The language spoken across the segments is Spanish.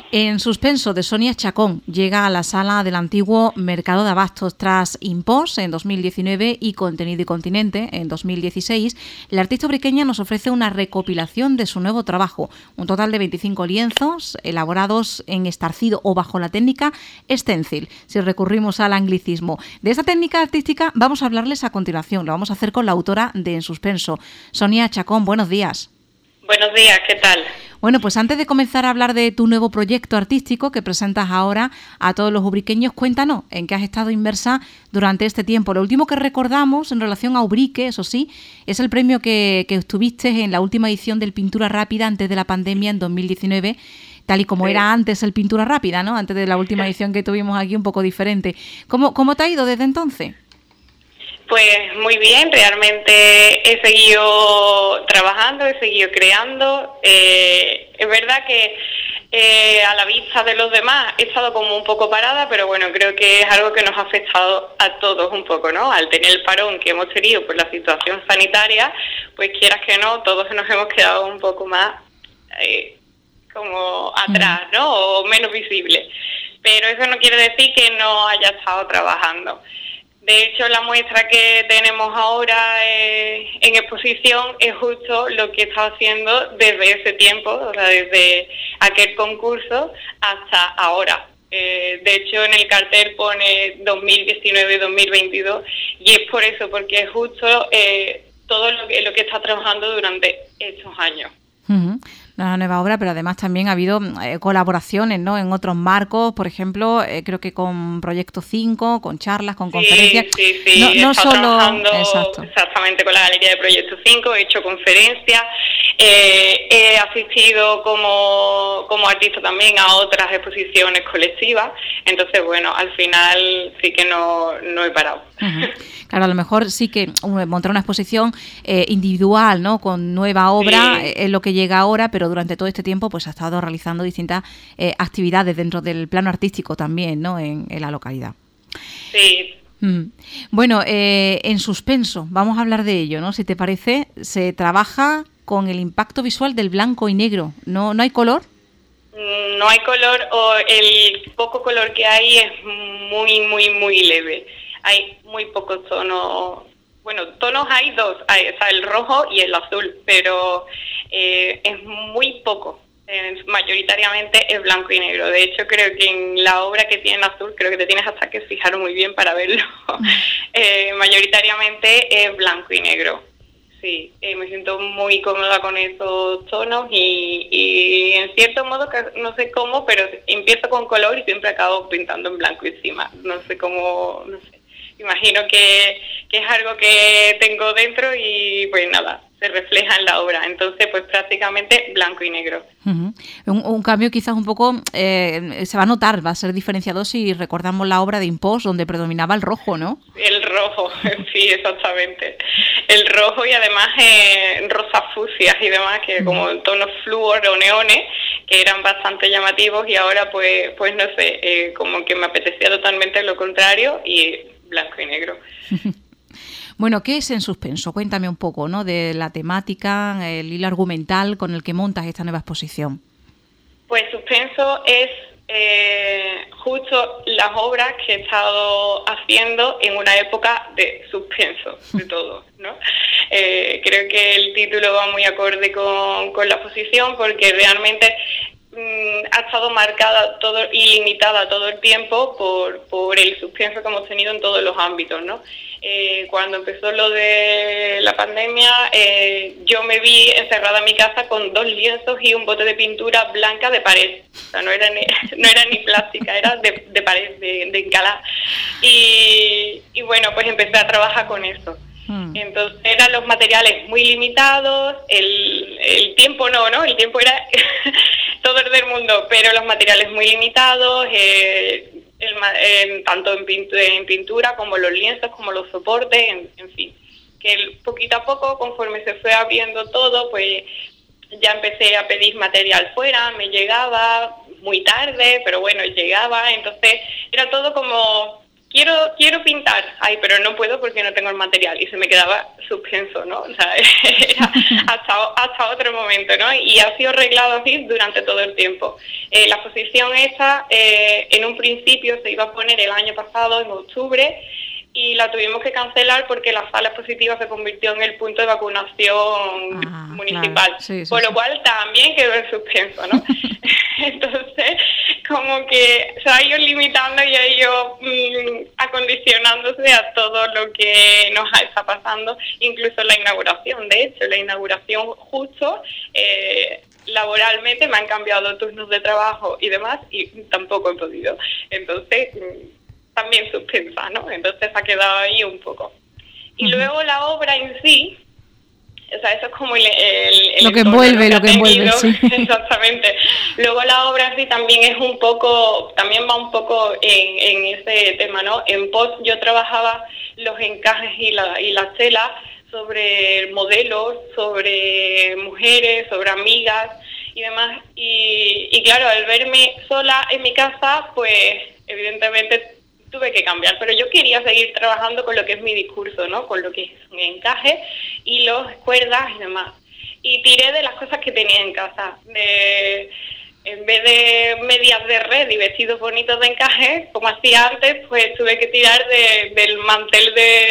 En suspenso, de Sonia Chacón, llega a la sala del antiguo Mercado de Abastos tras Impós en 2019 y Contenido y Continente en 2016. La artista ubriqueña nos ofrece una recopilación de su nuevo trabajo, un total de 25 lienzos elaborados en estarcido o bajo la técnica stencil, si recurrimos al anglicismo. De esta técnica artística vamos a hablarles a continuación. Lo vamos a hacer con la autora de En suspenso, Sonia Chacón. Buenos días. Buenos días, ¿qué tal? Bueno, pues antes de comenzar a hablar de tu nuevo proyecto artístico que presentas ahora a todos los ubriqueños, cuéntanos en qué has estado inmersa durante este tiempo. Lo último que recordamos en relación a Ubrique, eso sí, es el premio que obtuviste en la última edición del Pintura Rápida antes de la pandemia en 2019, tal y como era antes el Pintura Rápida, ¿no? Antes de la última edición que tuvimos aquí, un poco diferente. ¿Cómo te ha ido desde entonces? Pues muy bien, realmente he seguido trabajando, he seguido creando. Es verdad que a la vista de los demás he estado como un poco parada, pero bueno, creo que es algo que nos ha afectado a todos un poco, ¿no? Al tener el parón que hemos tenido por la situación sanitaria, pues quieras que no, todos nos hemos quedado un poco más como atrás, ¿no? O menos visibles. Pero eso no quiere decir que no haya estado trabajando. De hecho, la muestra que tenemos ahora en exposición es justo lo que he estado haciendo desde ese tiempo, o sea, desde aquel concurso hasta ahora. De hecho, en el cartel pone 2019-2022 y es por eso, porque es justo todo lo que he estado trabajando durante estos años. Uh-huh. Una nueva obra, pero además también ha habido colaboraciones, ¿no? En otros marcos, por ejemplo, creo que con Proyecto 5, con charlas, con conferencias. Sí. No he estado solo trabajando exactamente con la Galería de Proyecto 5, he hecho conferencias, he asistido como artista también a otras exposiciones colectivas, entonces, bueno, al final sí que no he parado. Uh-huh. Claro, a lo mejor sí que montar una exposición individual, ¿no? Con nueva obra es lo que llega ahora, pero durante todo este tiempo pues ha estado realizando distintas actividades dentro del plano artístico también, ¿no? En la localidad. Sí. Bueno, en suspenso, vamos a hablar de ello, ¿no? Si te parece, se trabaja con el impacto visual del blanco y negro. ¿No hay color? No hay color, o el poco color que hay es muy leve. Hay muy pocos tonos. Bueno, tonos hay dos, está el rojo y el azul, pero es muy poco. Mayoritariamente es blanco y negro. De hecho, creo que en la obra que tiene azul, creo que te tienes hasta que fijar muy bien para verlo. Mayoritariamente es blanco y negro. Sí, me siento muy cómoda con esos tonos y en cierto modo, no sé cómo, pero empiezo con color y siempre acabo pintando en blanco encima. No sé cómo, no sé. Imagino que es algo que tengo dentro y pues nada, se refleja en la obra. Entonces pues prácticamente blanco y negro. Uh-huh. Un cambio quizás un poco, se va a notar, va a ser diferenciador si recordamos la obra de Impós donde predominaba el rojo, ¿no? El rojo, sí, exactamente. El rojo y además rosas fucsias y demás, que como tonos flúor o neones, que eran bastante llamativos y ahora pues no sé, como que me apetecía totalmente lo contrario y blanco y negro. Bueno, ¿qué es En suspenso? Cuéntame un poco, ¿no? De la temática, el hilo argumental con el que montas esta nueva exposición. Pues suspenso es justo las obras que he estado haciendo en una época de suspenso de todo, ¿no? Creo que el título va muy acorde con la exposición porque realmente ha estado marcada todo y limitada todo el tiempo por el suspenso que hemos tenido en todos los ámbitos, ¿no? Cuando empezó lo de la pandemia, yo me vi encerrada en mi casa con 2 lienzos y un bote de pintura blanca de pared. O sea, no era ni plástica, era de pared, de encalar. Y bueno, pues empecé a trabajar con eso. Entonces eran los materiales muy limitados, el tiempo no, el tiempo era todo el del mundo, pero los materiales muy limitados, tanto en pintura como los lienzos, como los soportes, en fin. Que poquito a poco, conforme se fue abriendo todo, pues ya empecé a pedir material fuera, me llegaba muy tarde, pero bueno, llegaba, entonces era todo como quiero pintar, pero no puedo porque no tengo el material, y se me quedaba suspenso, ¿no? O sea, era hasta otro momento, ¿no? Y ha sido arreglado así durante todo el tiempo. La exposición esta, en un principio se iba a poner el año pasado, en octubre, y la tuvimos que cancelar porque la sala expositiva se convirtió en el punto de vacunación municipal, claro. Sí, por lo cual también quedó en suspenso, ¿no? Entonces, como que se ha ido limitando y ha ido acondicionándose a todo lo que nos está pasando, incluso la inauguración. De hecho, la inauguración justo, laboralmente me han cambiado turnos de trabajo y demás, y tampoco he podido. Entonces, también suspensa, ¿no? Entonces ha quedado ahí un poco. Y luego la obra en sí, o sea, eso es como el lo que envuelve, sí. Exactamente. Luego la obra en sí también es un poco, también va un poco en ese tema, ¿no? En post yo trabajaba los encajes y las telas sobre modelos, sobre mujeres, sobre amigas y demás. Y claro, al verme sola en mi casa, pues evidentemente tuve que cambiar, pero yo quería seguir trabajando con lo que es mi discurso, ¿no? Con lo que es un encaje, hilos, cuerdas y demás. Y tiré de las cosas que tenía en casa. En vez de medias de red y vestidos bonitos de encaje, como hacía antes, pues tuve que tirar del mantel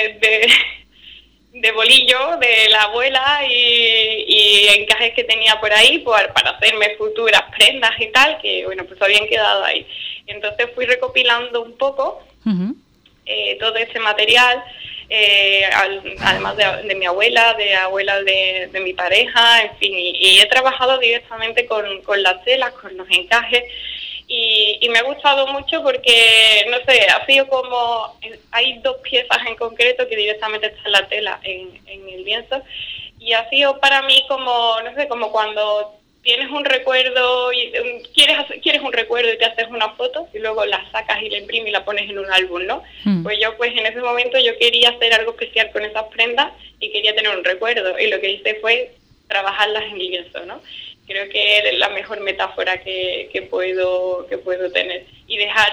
de bolillo de la abuela y encajes que tenía por ahí para hacerme futuras prendas y tal, que bueno, pues habían quedado ahí. Entonces fui recopilando un poco todo ese material, además de mi abuela, de mi pareja, en fin, y he trabajado directamente con las telas, con los encajes, y me ha gustado mucho porque, no sé, ha sido como, hay dos piezas en concreto que directamente está en la tela, en el lienzo, y ha sido para mí como, no sé, como cuando tienes un recuerdo y quieres un recuerdo y te haces una foto y luego la sacas y la imprimes y la pones en un álbum, ¿no? Pues yo en ese momento yo quería hacer algo especial con esas prendas y quería tener un recuerdo, y lo que hice fue trabajarlas en lienzo, ¿no? Creo que es la mejor metáfora que puedo tener, y dejar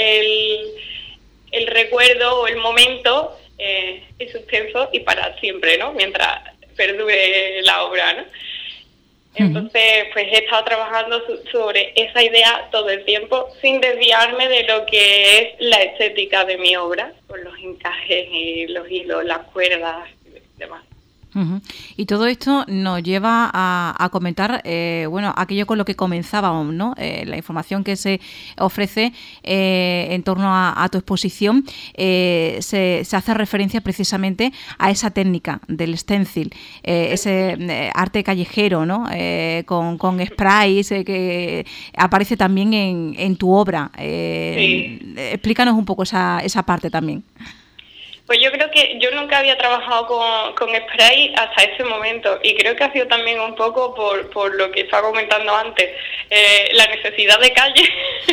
el recuerdo o el momento en suspenso y para siempre, ¿no? Mientras perdure la obra, ¿no? Entonces, pues he estado trabajando sobre esa idea todo el tiempo, sin desviarme de lo que es la estética de mi obra, con los encajes y los hilos, las cuerdas y demás. Y todo esto nos lleva a comentar, bueno, aquello con lo que comenzábamos, ¿no? La información que se ofrece en torno a tu exposición se hace referencia precisamente a esa técnica del stencil, ese arte callejero, ¿no? Con sprays que aparece también en tu obra. Sí. Explícanos un poco esa parte también. Pues yo creo que yo nunca había trabajado con spray hasta ese momento, y creo que ha sido también un poco por lo que estaba comentando antes, la necesidad de calle,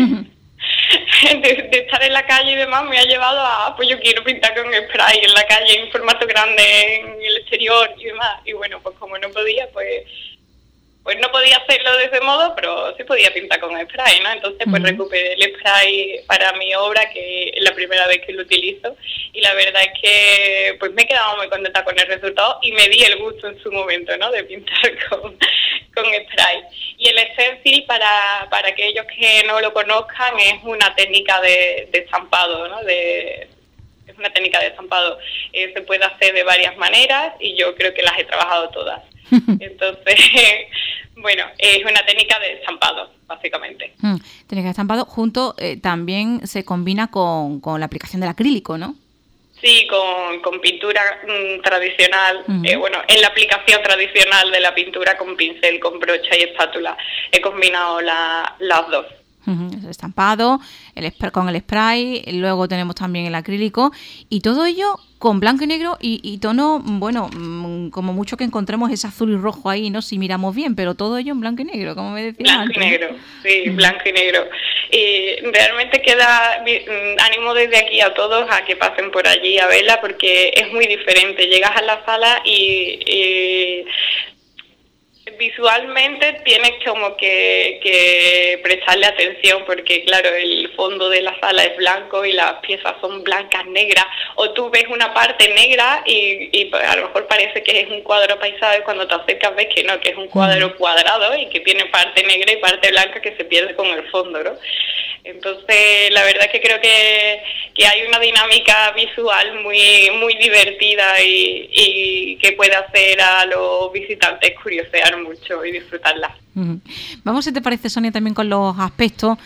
de estar en la calle y demás, me ha llevado pues yo quiero pintar con spray en la calle, en formato grande, en el exterior y demás, y bueno, pues como no podía, pues no podía hacerlo de ese modo, pero sí podía pintar con spray, ¿no? Entonces pues recuperé el spray para mi obra, que es la primera vez que lo utilizo, y la verdad es que pues me he quedado muy contenta con el resultado y me di el gusto en su momento, ¿no? De pintar con spray. Y el stencil, para aquellos que no lo conozcan, es una técnica de estampado, ¿no? Es una técnica de estampado. Se puede hacer de varias maneras y yo creo que las he trabajado todas. Entonces, bueno, es una técnica de estampado, básicamente. Técnica de estampado, también se combina con la aplicación del acrílico, ¿no? Sí, con pintura tradicional, bueno, en la aplicación tradicional de la pintura con pincel, con brocha y espátula. He combinado las dos. El estampado, con el spray, luego tenemos también el acrílico, y todo ello con blanco y negro y tono, bueno, como mucho que encontremos ese azul y rojo ahí, ¿no? Si miramos bien, pero todo ello en blanco y negro, como me decías antes. Blanco y negro, sí, blanco y negro. Y realmente ánimo desde aquí a todos a que pasen por allí a verla, porque es muy diferente. Llegas a la sala y visualmente tienes como que prestarle atención, porque claro, el fondo de la sala es blanco y las piezas son blancas, negras, o tú ves una parte negra y a lo mejor parece que es un cuadro paisado, y cuando te acercas ves que no, que es un cuadro cuadrado y que tiene parte negra y parte blanca que se pierde con el fondo, ¿no? Entonces, la verdad es que creo que hay una dinámica visual muy divertida y que puede hacer a los visitantes curiosear mucho y disfrutarla. Vamos, si te parece, Sonia, también con los aspectos,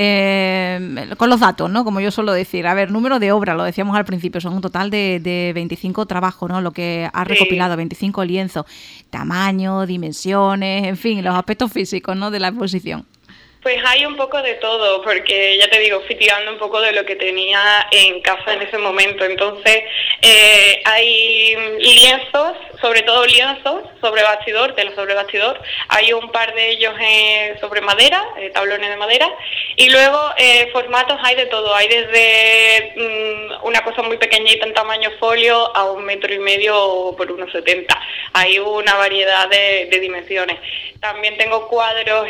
con los datos, ¿no? Como yo suelo decir. A ver, número de obras, lo decíamos al principio, son un total de 25 trabajos, ¿no? Lo que has recopilado, 25 lienzos, tamaño, dimensiones, en fin, los aspectos físicos, ¿no?, de la exposición. Pues hay un poco de todo, porque ya te digo, fui tirando un poco de lo que tenía en casa en ese momento. Entonces, hay lienzos, sobre todo lienzos sobre bastidor, tela sobre bastidor. Hay un par de ellos sobre madera, tablones de madera. Y luego, formatos hay de todo. Hay desde una cosa muy pequeñita en tamaño folio a 1,5 metros por 1,70. Hay una variedad de dimensiones. También tengo cuadros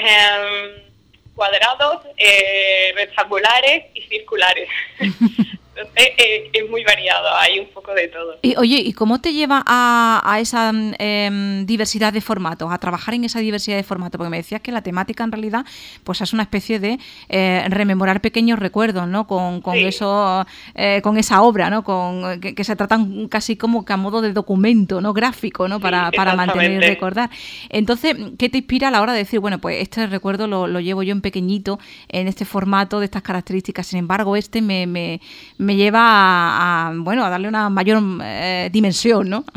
cuadrados, rectangulares y circulares. Entonces, es muy variado, hay un poco de todo. Y oye, ¿y cómo te lleva a esa diversidad de formatos, a trabajar en esa diversidad de formatos? Porque me decías que la temática en realidad pues es una especie de rememorar pequeños recuerdos, ¿no? Con eso, con esa obra, ¿no? Que se tratan casi como que a modo de documento, ¿no? Gráfico, ¿no? Para mantener y recordar. Entonces, ¿qué te inspira a la hora de decir, bueno, pues este recuerdo lo llevo yo en pequeñito, en este formato, de estas características? Sin embargo, este me lleva a darle una mayor dimensión, ¿no?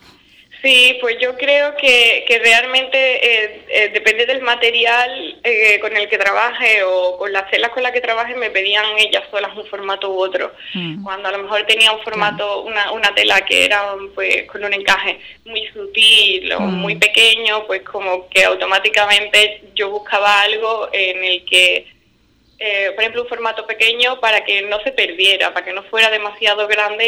Sí, pues yo creo que realmente depende del material con el que trabaje o con las telas con las que trabaje, me pedían ellas solas un formato u otro. Cuando a lo mejor tenía un formato, una tela que era pues con un encaje muy sutil o muy pequeño, pues como que automáticamente yo buscaba algo en el que por ejemplo, un formato pequeño para que no se perdiera, para que no fuera demasiado grande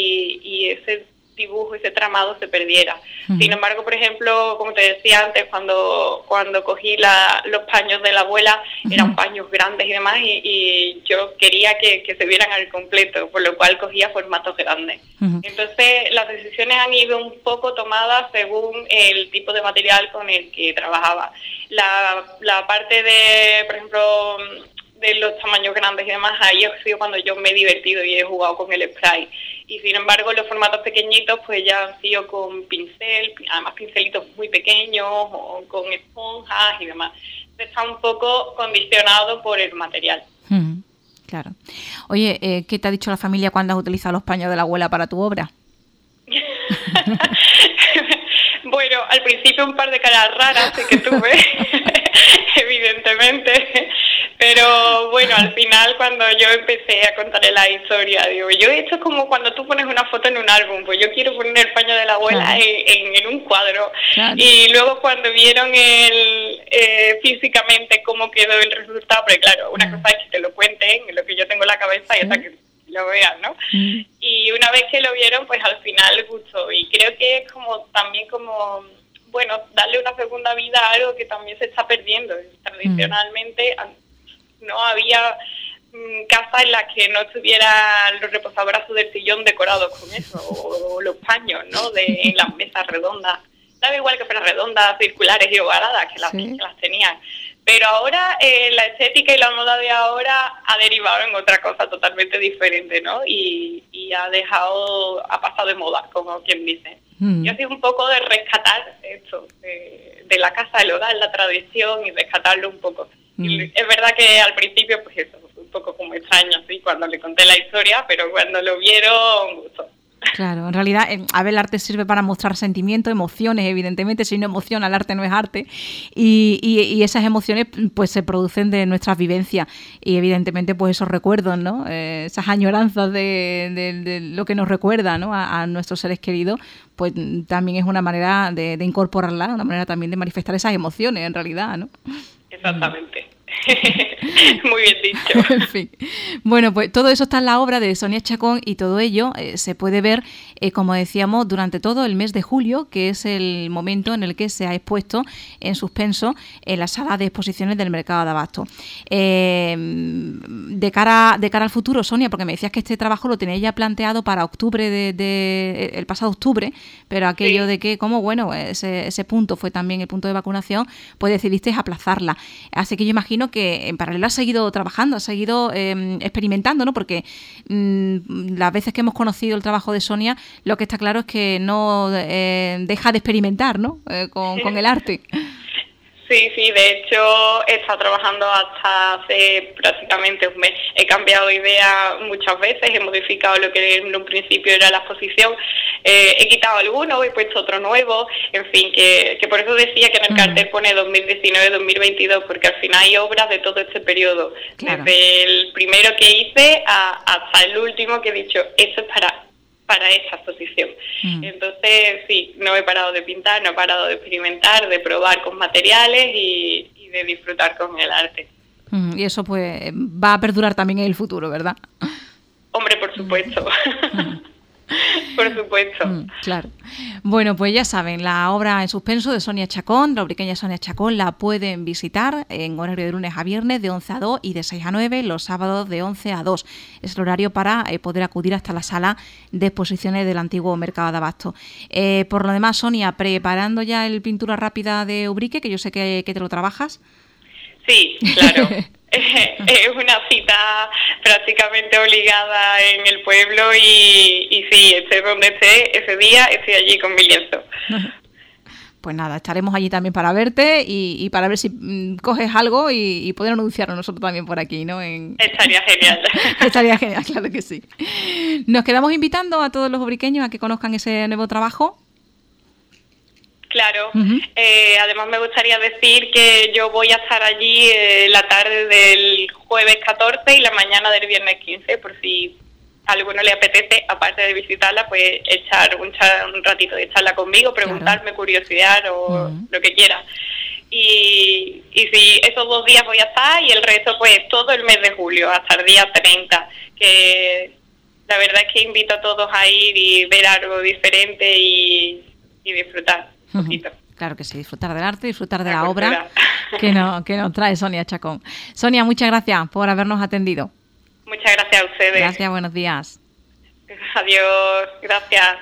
y ese dibujo, ese tramado se perdiera. Sin embargo, por ejemplo, como te decía antes, cuando cogí los paños de la abuela, eran paños grandes y demás, y yo quería que se vieran al completo, por lo cual cogía formatos grandes. Entonces, las decisiones han ido un poco tomadas según el tipo de material con el que trabajaba. La parte de, por ejemplo, de los tamaños grandes y demás, ahí ha sido cuando yo me he divertido y he jugado con el spray. Y sin embargo, los formatos pequeñitos pues ya han sido con pincel, además pincelitos muy pequeños, o con esponjas y demás. Está un poco condicionado por el material. Claro. Oye, ¿qué te ha dicho la familia cuando has utilizado los paños de la abuela para tu obra? Bueno, al principio un par de caras raras sí que tuve, evidentemente, pero bueno, al final cuando yo empecé a contarle la historia, digo, yo esto es como cuando tú pones una foto en un álbum, pues yo quiero poner el paño de la abuela en un cuadro. Y luego cuando vieron físicamente cómo quedó el resultado, porque claro, una cosa es que te lo cuenten, lo que yo tengo en la cabeza, y otra que lo vean, ¿no? Y una vez que lo vieron, pues al final les gustó, y creo que es también bueno, darle una segunda vida a algo que también se está perdiendo. Tradicionalmente no había casas en las que no estuvieran los reposabrazos del sillón decorados con eso, o los paños, ¿no? De las mesas redondas. Daba igual que fueran redondas, circulares y ovaladas, que las tenían. Pero ahora la estética y la moda de ahora ha derivado en otra cosa totalmente diferente, ¿no? Y ha pasado de moda, como quien dice. Yo he sido un poco de rescatar esto, de la casa, del hogar, la tradición, y rescatarlo un poco. Y es verdad que al principio, pues eso, fue un poco como extraño, ¿sí? Cuando le conté la historia, pero cuando lo vieron, gustó. Claro, en realidad, a ver, el arte sirve para mostrar sentimientos, emociones, evidentemente. Si no emociona, el arte no es arte. Y esas emociones pues se producen de nuestras vivencias. Y evidentemente, pues esos recuerdos, ¿no? Esas añoranzas de lo que nos recuerda, ¿no? a nuestros seres queridos, pues también es una manera de incorporarla, una manera también de manifestar esas emociones, en realidad, ¿no? Exactamente. Muy bien dicho. En fin. Bueno, pues todo eso está en la obra de Sonia Chacón y todo ello se puede ver, como decíamos, durante todo el mes de julio, que es el momento en el que se ha expuesto en suspenso en la sala de exposiciones del Mercado de Abasto. De cara al futuro, Sonia, porque me decías que este trabajo lo tenéis ya planteado para octubre el pasado octubre, pero aquello sí, de que, como bueno, ese punto fue también el punto de vacunación, pues decidisteis aplazarla. Así que yo imagino que en paralelo has seguido trabajando, has seguido experimentando, ¿no? Porque las veces que hemos conocido el trabajo de Sonia, lo que está claro es que no deja de experimentar, ¿no? Con el arte. Sí, de hecho he estado trabajando hasta hace prácticamente un mes. He cambiado idea muchas veces, he modificado lo que en un principio era la exposición, he quitado alguno, he puesto otro nuevo, en fin, que por eso decía que en el cartel pone 2019-2022, porque al final hay obras de todo este periodo, claro, desde el primero que hice hasta el último que he dicho, eso es para esta exposición. Entonces, sí, no he parado de pintar, no he parado de experimentar, de probar con materiales y de disfrutar con el arte. Y eso pues va a perdurar también en el futuro, ¿verdad? Hombre, por supuesto. Por supuesto. Claro. Bueno, pues ya saben, la obra en suspenso de Sonia Chacón, la ubriqueña Sonia Chacón, la pueden visitar en horario de lunes a viernes de 11 a 2 y de 6 a 9, los sábados de 11 a 2. Es el horario para poder acudir hasta la sala de exposiciones del antiguo Mercado de Abasto. Por lo demás, Sonia, preparando ya el pintura rápida de Ubrique, que yo sé que te lo trabajas. Sí, claro. Es una cita prácticamente obligada en el pueblo y sí, esté donde esté, ese día estoy allí con mi lienzo. Pues nada, estaremos allí también para verte y para ver si coges algo y poder anunciarlo nosotros también por aquí, ¿no? Estaría genial. Estaría genial, claro que sí. Nos quedamos invitando a todos los ubriqueños a que conozcan ese nuevo trabajo. Claro, además me gustaría decir que yo voy a estar allí la tarde del jueves 14 y la mañana del viernes 15, por si a alguno le apetece, aparte de visitarla, pues echar un ratito de charla conmigo, preguntarme, claro, curiosidad o lo que quiera. Y sí, esos 2 días voy a estar y el resto pues todo el mes de julio, hasta el día 30, que la verdad es que invito a todos a ir y ver algo diferente y disfrutar. Claro que sí, disfrutar del arte, disfrutar de la obra que nos trae Sonia Chacón. Sonia, muchas gracias por habernos atendido. Muchas gracias a ustedes. Gracias, buenos días. Adiós, gracias.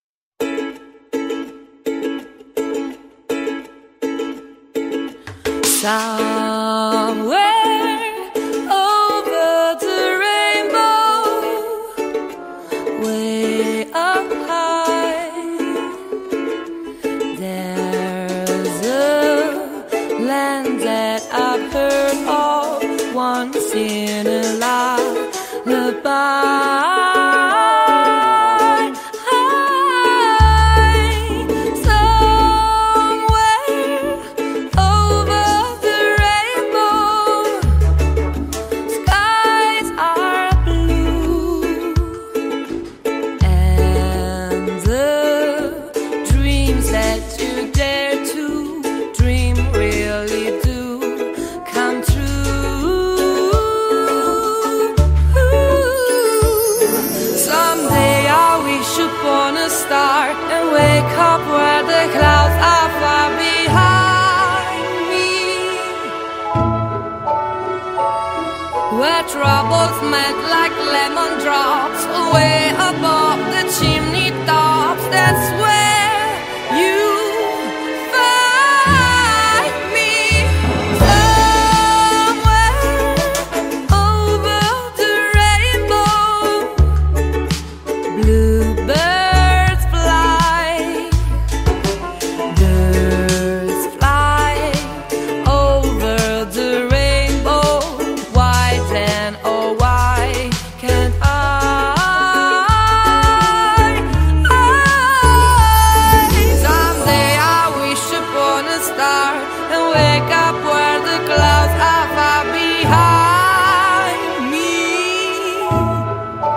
Once in a lullaby, somewhere over the rainbow, skies are blue, and the dreams that you dare to dream really do come true. Start and wake up where the clouds are far behind me, where troubles melt like lemon drops way above the chimney tops. That's where you find me, somewhere over the rainbow. Bluebird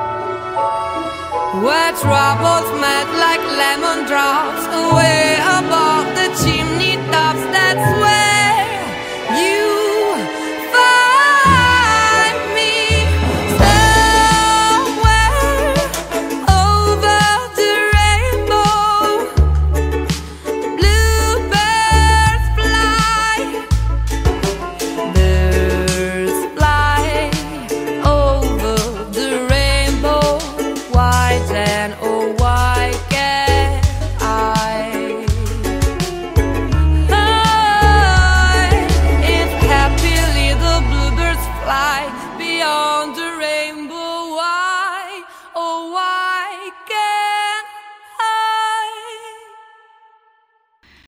troubles melt like lemon drops away above.